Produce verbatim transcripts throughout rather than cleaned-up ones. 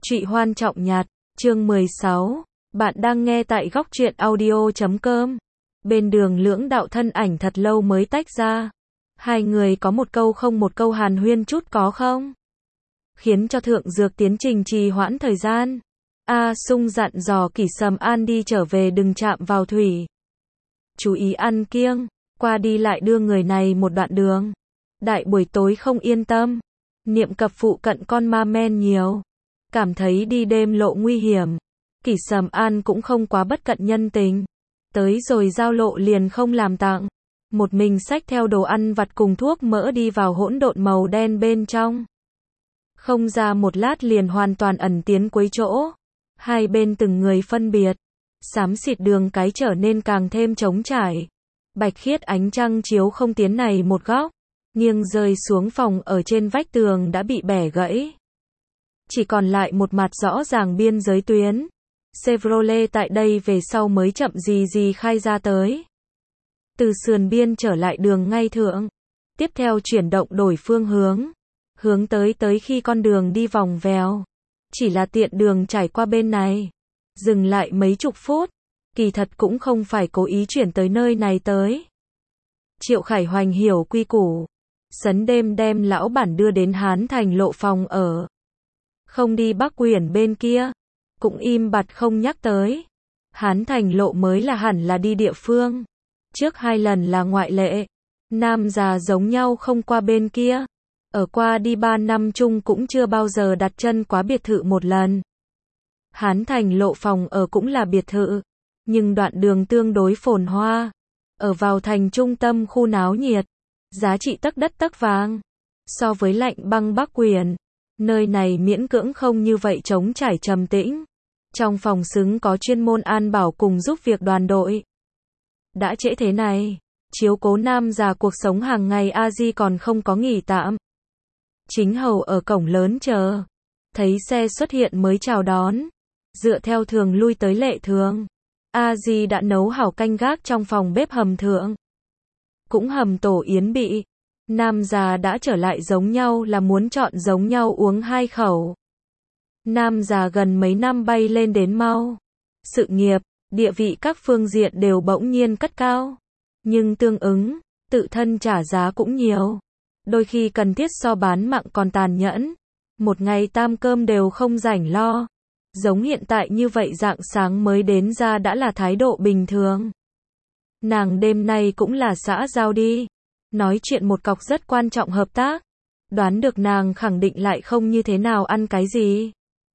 Trụy Hoan Trọng Nhạt, chương mười sáu. Bạn đang nghe tại góc truyện audio chấm com. Bên đường lưỡng đạo thân ảnh thật lâu mới tách ra. Hai người có một câu không một câu hàn huyên chút có không? Khiến cho thượng dược tiến trình trì hoãn thời gian. A Sung dặn dò Kỷ Sầm An đi trở về đừng chạm vào thủy. Chú ý ăn kiêng, qua đi lại đưa người này một đoạn đường. Đại buổi tối không yên tâm. Niệm cập phụ cận con ma men nhiều. Cảm thấy đi đêm lộ nguy hiểm. Kỷ Sầm An cũng không quá bất cận nhân tình. Tới rồi giao lộ liền không làm tặng. Một mình xách theo đồ ăn vặt cùng thuốc mỡ đi vào hỗn độn màu đen bên trong. Không ra một lát liền hoàn toàn ẩn tiến cuối chỗ. Hai bên từng người phân biệt. Xám xịt đường cái trở nên càng thêm trống trải. Bạch khiết ánh trăng chiếu không tiến này một góc. Nghiêng rơi xuống phòng ở trên vách tường đã bị bẻ gãy. Chỉ còn lại một mặt rõ ràng biên giới tuyến. Chevrolet tại đây về sau mới chậm gì gì khai ra tới. Từ sườn biên trở lại đường ngay thượng. Tiếp theo chuyển động đổi phương hướng. Hướng tới tới khi con đường đi vòng vèo. Chỉ là tiện đường trải qua bên này. Dừng lại mấy chục phút. Kỳ thật cũng không phải cố ý chuyển tới nơi này tới. Triệu Khải Hoành hiểu quy củ. Sấn đêm đem lão bản đưa đến Hán Thành lộ phòng ở. Không đi Bắc Quyển bên kia. Cũng im bặt không nhắc tới. Hán Thành lộ mới là hẳn là đi địa phương. Trước hai lần là ngoại lệ. Nam già giống nhau không qua bên kia. Ở qua đi ba năm chung cũng chưa bao giờ đặt chân quá biệt thự một lần. Hán Thành lộ phòng ở cũng là biệt thự. Nhưng đoạn đường tương đối phồn hoa. Ở vào thành trung tâm khu náo nhiệt. Giá trị tấc đất tấc vàng. So với lạnh băng Bắc Quyển. Nơi này miễn cưỡng không như vậy trống trải trầm tĩnh. Trong phòng xứng có chuyên môn an bảo cùng giúp việc đoàn đội. Đã trễ thế này, chiếu cố nam già cuộc sống hàng ngày A Di còn không có nghỉ tạm. Chính hầu ở cổng lớn chờ. Thấy xe xuất hiện mới chào đón. Dựa theo thường lui tới lệ thường. A Di đã nấu hảo canh gác trong phòng bếp hầm thượng. Cũng hầm tổ yến bị. Nam già đã trở lại giống nhau là muốn chọn giống nhau uống hai khẩu. Nam già gần mấy năm bay lên đến mau. Sự nghiệp, địa vị các phương diện đều bỗng nhiên cất cao. Nhưng tương ứng, tự thân trả giá cũng nhiều. Đôi khi cần thiết so bán mạng còn tàn nhẫn. Một ngày tam cơm đều không rảnh lo. Giống hiện tại như vậy rạng sáng mới đến ra đã là thái độ bình thường. Nàng đêm nay cũng là xã giao đi. Nói chuyện một cọc rất quan trọng hợp tác. Đoán được nàng khẳng định lại không như thế nào ăn cái gì.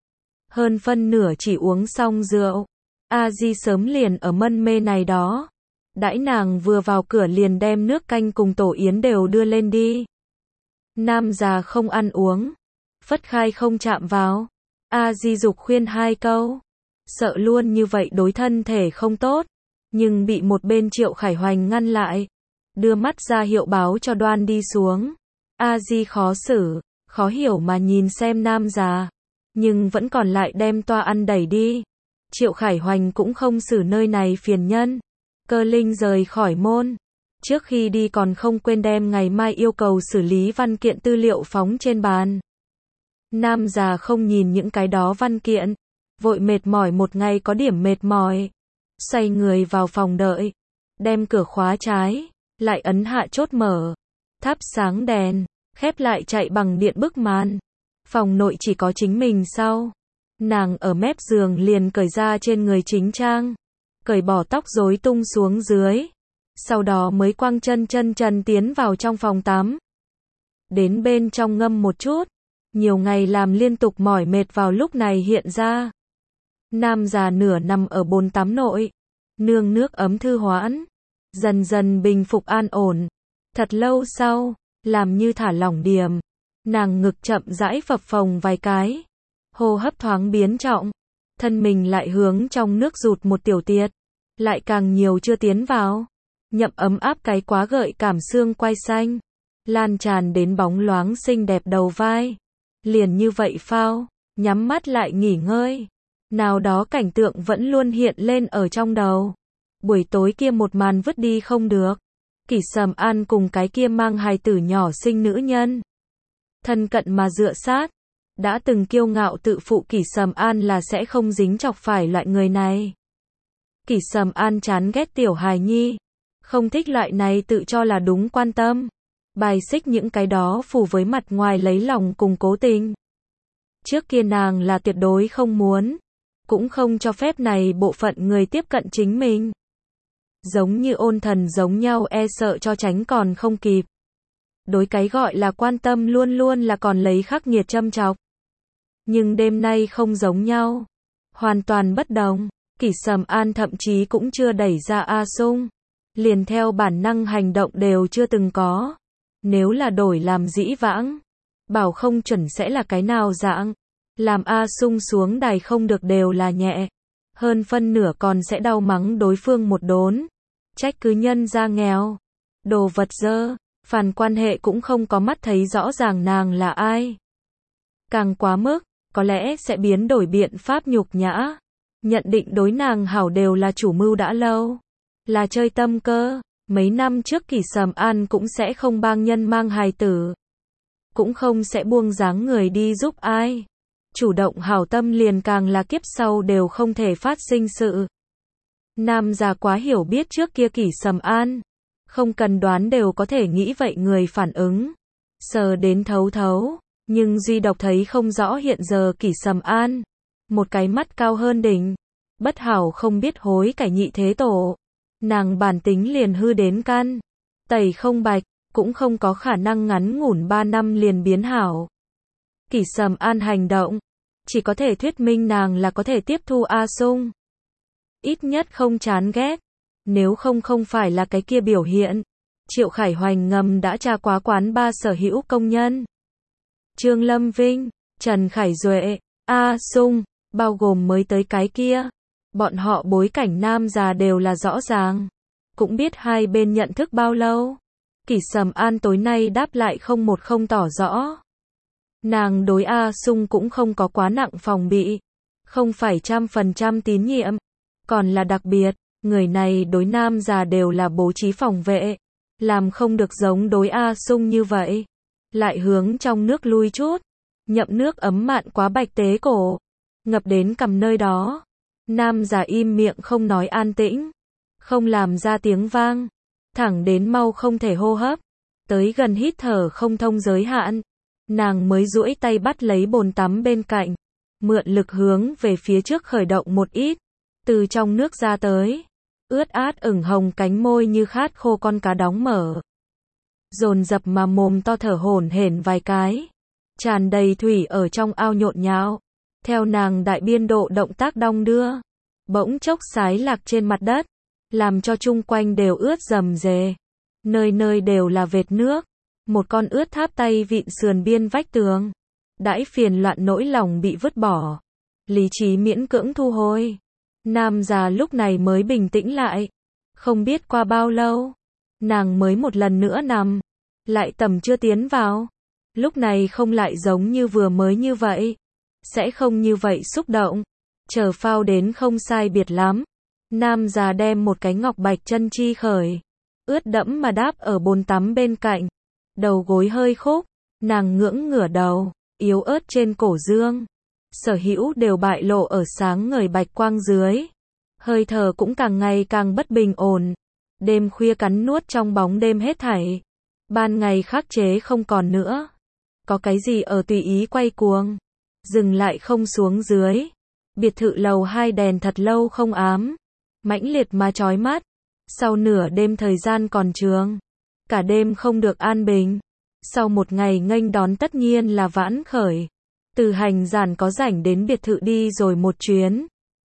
Hơn phân nửa chỉ uống xong rượu. A Di sớm liền ở mân mê này đó. Đãi nàng vừa vào cửa liền đem nước canh cùng tổ yến đều đưa lên đi. Nam già không ăn uống. Phất khai không chạm vào. A Di dục khuyên hai câu. Sợ luôn như vậy đối thân thể không tốt. Nhưng bị một bên Triệu Khải Hoành ngăn lại. Đưa mắt ra hiệu báo cho đoan đi xuống. A Di khó xử, khó hiểu mà nhìn xem nam già. Nhưng vẫn còn lại đem toa ăn đẩy đi. Triệu Khải Hoành cũng không xử nơi này phiền nhân. Cơ linh rời khỏi môn. Trước khi đi còn không quên đem ngày mai yêu cầu xử lý văn kiện tư liệu phóng trên bàn. Nam già không nhìn những cái đó văn kiện. Vội mệt mỏi một ngày có điểm mệt mỏi. Xoay người vào phòng đợi. Đem cửa khóa trái. Lại ấn hạ chốt mở. Thắp sáng đèn. Khép lại chạy bằng điện bức màn. Phòng nội chỉ có chính mình sau. Nàng ở mép giường liền cởi ra trên người chính trang. Cởi bỏ tóc rối tung xuống dưới. Sau đó mới quăng chân chân trần tiến vào trong phòng tắm. Đến bên trong ngâm một chút. Nhiều ngày làm liên tục mỏi mệt vào lúc này hiện ra. Nam già nửa nằm ở bồn tắm nội. Nương nước ấm thư hoãn. Dần dần bình phục an ổn. Thật lâu sau, làm như thả lỏng điểm. Nàng ngực chậm rãi phập phồng vài cái. Hô hấp thoáng biến trọng. Thân mình lại hướng trong nước rụt một tiểu tiết. Lại càng nhiều chưa tiến vào. Nhậm ấm áp cái quá gợi cảm xương quai xanh. Lan tràn đến bóng loáng xinh đẹp đầu vai. Liền như vậy phao, nhắm mắt lại nghỉ ngơi. Nào đó cảnh tượng vẫn luôn hiện lên ở trong đầu. Buổi tối kia một màn vứt đi không được. Kỷ Sầm An cùng cái kia mang hài tử nhỏ sinh nữ nhân. Thân cận mà dựa sát. Đã từng kiêu ngạo tự phụ Kỷ Sầm An là sẽ không dính chọc phải loại người này. Kỷ Sầm An chán ghét tiểu hài nhi. Không thích loại này tự cho là đúng quan tâm. Bài xích những cái đó phù với mặt ngoài lấy lòng cùng cố tình. Trước kia nàng là tuyệt đối không muốn. Cũng không cho phép này bộ phận người tiếp cận chính mình. Giống như ôn thần giống nhau e sợ cho tránh còn không kịp. Đối cái gọi là quan tâm luôn luôn là còn lấy khắc nghiệt châm chọc. Nhưng đêm nay không giống nhau. Hoàn toàn bất đồng. Kỷ Sầm An thậm chí cũng chưa đẩy ra A Sung. Liền theo bản năng hành động đều chưa từng có. Nếu là đổi làm dĩ vãng. Bảo không chuẩn sẽ là cái nào dạng. Làm A Sung xuống đài không được đều là nhẹ. Hơn phân nửa còn sẽ đau mắng đối phương một đốn. Trách cứ nhân ra nghèo. Đồ vật dơ. Phàn quan hệ cũng không có mắt thấy rõ ràng nàng là ai. Càng quá mức, có lẽ sẽ biến đổi biện pháp nhục nhã. Nhận định đối nàng hảo đều là chủ mưu đã lâu. Là chơi tâm cơ. Mấy năm trước Kỷ Sầm An cũng sẽ không bang nhân mang hài tử. Cũng không sẽ buông dáng người đi giúp ai. Chủ động hảo tâm liền càng là kiếp sau đều không thể phát sinh sự. Nam già quá hiểu biết trước kia Kỷ Sầm An. Không cần đoán đều có thể nghĩ vậy người phản ứng. Sờ đến thấu thấu. Nhưng duy độc thấy không rõ hiện giờ Kỷ Sầm An. Một cái mắt cao hơn đỉnh. Bất hảo không biết hối cải nhị thế tổ. Nàng bản tính liền hư đến căn. Tẩy không bạch. Cũng không có khả năng ngắn ngủn ba năm liền biến hảo. Kỷ Sầm An hành động. Chỉ có thể thuyết minh nàng là có thể tiếp thu A Sung. Ít nhất không chán ghét. Nếu không không phải là cái kia biểu hiện. Triệu Khải Hoành ngầm đã tra quá quán ba sở hữu công nhân. Trương Lâm Vinh, Trần Khải Duệ, A Sung, bao gồm mới tới cái kia. Bọn họ bối cảnh nam già đều là rõ ràng. Cũng biết hai bên nhận thức bao lâu. Kỷ Sầm An tối nay đáp lại không một không tỏ rõ. Nàng đối A Sung cũng không có quá nặng phòng bị. Không phải trăm phần trăm tín nhiệm. Còn là đặc biệt. Người này đối nam già đều là bố trí phòng vệ. Làm không được giống đối A Sung như vậy. Lại hướng trong nước lui chút. Nhậm nước ấm mạn quá bạch tế cổ. Ngập đến cằm nơi đó. Nam già im miệng không nói an tĩnh. Không làm ra tiếng vang. Thẳng đến mau không thể hô hấp. Tới gần hít thở không thông giới hạn. Nàng mới duỗi tay bắt lấy bồn tắm bên cạnh. Mượn lực hướng về phía trước khởi động một ít. Từ trong nước ra tới. Ướt át ửng hồng cánh môi như khát khô con cá đóng mở. Dồn dập mà mồm to thở hổn hển vài cái. Tràn đầy thủy ở trong ao nhộn nhạo. Theo nàng đại biên độ động tác đong đưa. Bỗng chốc sái lạc trên mặt đất. Làm cho chung quanh đều ướt rầm rề. Nơi nơi đều là vệt nước. Một con ướt tháp tay vịn sườn biên vách tường. Đãi phiền loạn nỗi lòng bị vứt bỏ. Lý trí miễn cưỡng thu hồi. Nam già lúc này mới bình tĩnh lại. Không biết qua bao lâu. Nàng mới một lần nữa nằm. Lại tầm chưa tiến vào. Lúc này không lại giống như vừa mới như vậy. Sẽ không như vậy xúc động. Chờ phao đến không sai biệt lắm. Nam già đem một cái ngọc bạch chân chi khởi. Ướt đẫm mà đáp ở bồn tắm bên cạnh. Đầu gối hơi khúc. Nàng ngưỡng ngửa đầu. Yếu ớt trên cổ dương. Sở hữu đều bại lộ ở sáng ngời bạch quang dưới. Hơi thở cũng càng ngày càng bất bình ổn. Đêm khuya cắn nuốt trong bóng đêm hết thảy. Ban ngày khắc chế không còn nữa. Có cái gì ở tùy ý quay cuồng. Dừng lại không xuống dưới. Biệt thự lầu hai đèn thật lâu không ám. Mãnh liệt mà chói mắt. Sau nửa đêm thời gian còn trường. Cả đêm không được an bình. Sau một ngày nghênh đón tất nhiên là vãn khởi. Từ hành giản có rảnh đến biệt thự đi rồi một chuyến.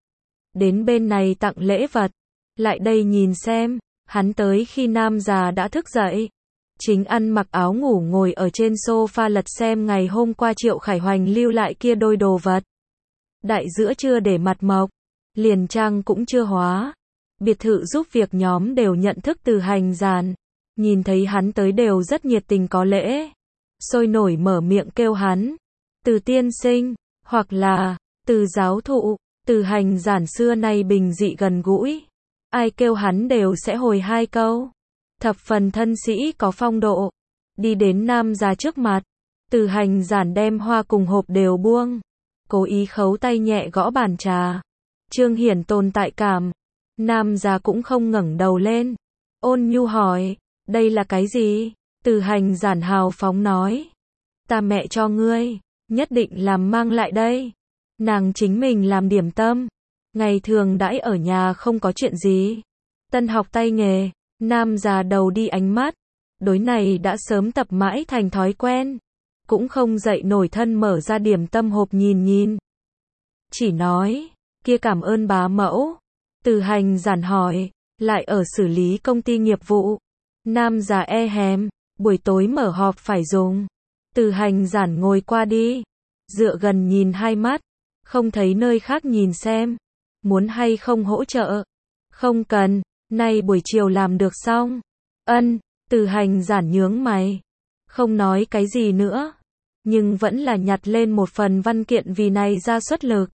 Đến bên này tặng lễ vật. Lại đây nhìn xem. Hắn tới khi nam già đã thức dậy. Chính ăn mặc áo ngủ ngồi ở trên sofa lật xem ngày hôm qua Triệu Khải Hoành lưu lại kia đôi đồ vật. Đại giữa chưa để mặt mộc. Liền trang cũng chưa hóa. Biệt thự giúp việc nhóm đều nhận thức từ hành giản. Nhìn thấy hắn tới đều rất nhiệt tình có lễ. Sôi nổi mở miệng kêu hắn. Từ tiên sinh, hoặc là, từ giáo thụ, từ hành giản xưa nay bình dị gần gũi. Ai kêu hắn đều sẽ hồi hai câu. Thập phần thân sĩ có phong độ. Đi đến nam già trước mặt. Từ Hành Giản đem hoa cùng hộp đều buông, cố ý khấu tay nhẹ gõ bàn trà. Trương Hiển tồn tại cảm. Nam già cũng không ngẩng đầu lên. Ôn nhu hỏi, đây là cái gì? Từ Hành Giản hào phóng nói, ta mẹ cho ngươi, nhất định làm mang lại đây. Nàng chính mình làm điểm tâm, ngày thường đãi ở nhà không có chuyện gì. Tân học tay nghề, nam già đầu đi ánh mắt, đối này đã sớm tập mãi thành thói quen, cũng không dậy nổi thân mở ra điểm tâm hộp nhìn nhìn. Chỉ nói, kia cảm ơn bá mẫu. Từ Hành Giản hỏi, lại ở xử lý công ty nghiệp vụ. Nam già e hèm, buổi tối mở họp phải dùng. Từ Hành Giản ngồi qua đi, dựa gần nhìn hai mắt, không thấy nơi khác nhìn xem. Muốn hay không hỗ trợ? Không cần, nay buổi chiều làm được xong. Ân, Từ Hành Giản nhướng mày, không nói cái gì nữa, nhưng vẫn là nhặt lên một phần văn kiện vì này ra xuất lực.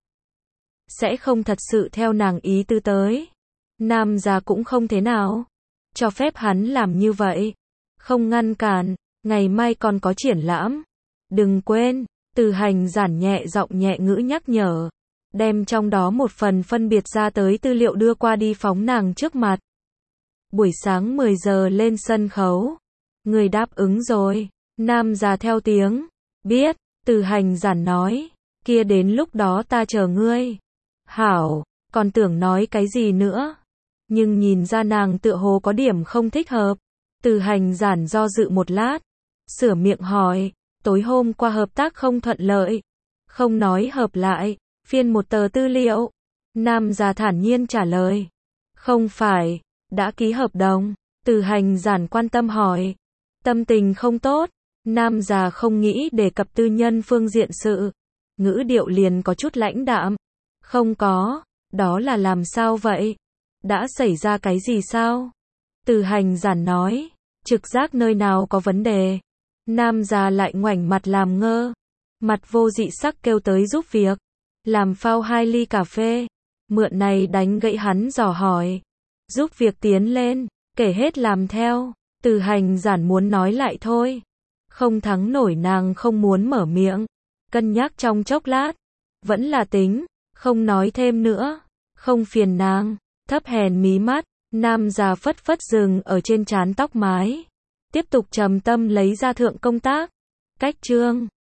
Sẽ không thật sự theo nàng ý tư tới. Nam già cũng không thế nào, cho phép hắn làm như vậy, không ngăn cản, ngày mai còn có triển lãm. Đừng quên, Từ Hành Giản nhẹ giọng nhẹ ngữ nhắc nhở, đem trong đó một phần phân biệt ra tới tư liệu đưa qua đi phóng nàng trước mặt. Buổi sáng mười giờ lên sân khấu. Người đáp ứng rồi. Nam già theo tiếng, biết. Từ Hành Giản nói, kia đến lúc đó ta chờ ngươi. Hảo, còn tưởng nói cái gì nữa, nhưng nhìn ra nàng tựa hồ có điểm không thích hợp. Từ Hành Giản do dự một lát, sửa miệng hỏi, tối hôm qua hợp tác không thuận lợi, không nói hợp lại, phiên một tờ tư liệu. Nam già thản nhiên trả lời, không phải, đã ký hợp đồng. Từ Hành Giản quan tâm hỏi, tâm tình không tốt. Nam già không nghĩ đề cập tư nhân phương diện sự, ngữ điệu liền có chút lãnh đạm. Không có, đó là làm sao vậy? Đã xảy ra cái gì sao? Từ Hành Giản nói, trực giác nơi nào có vấn đề. Nam già lại ngoảnh mặt làm ngơ, mặt vô dị sắc kêu tới giúp việc, làm phao hai ly cà phê. Mượn này đánh gãy hắn dò hỏi, giúp việc tiến lên, kể hết làm theo. Từ Hành Giản muốn nói lại thôi, không thắng nổi nàng không muốn mở miệng, cân nhắc trong chốc lát, vẫn là tính, không nói thêm nữa, không phiền nàng. Thấp hèn mí mắt, nam già phất phất dừng ở trên trán tóc mái, tiếp tục trầm tâm lấy ra thượng công tác. Cách chương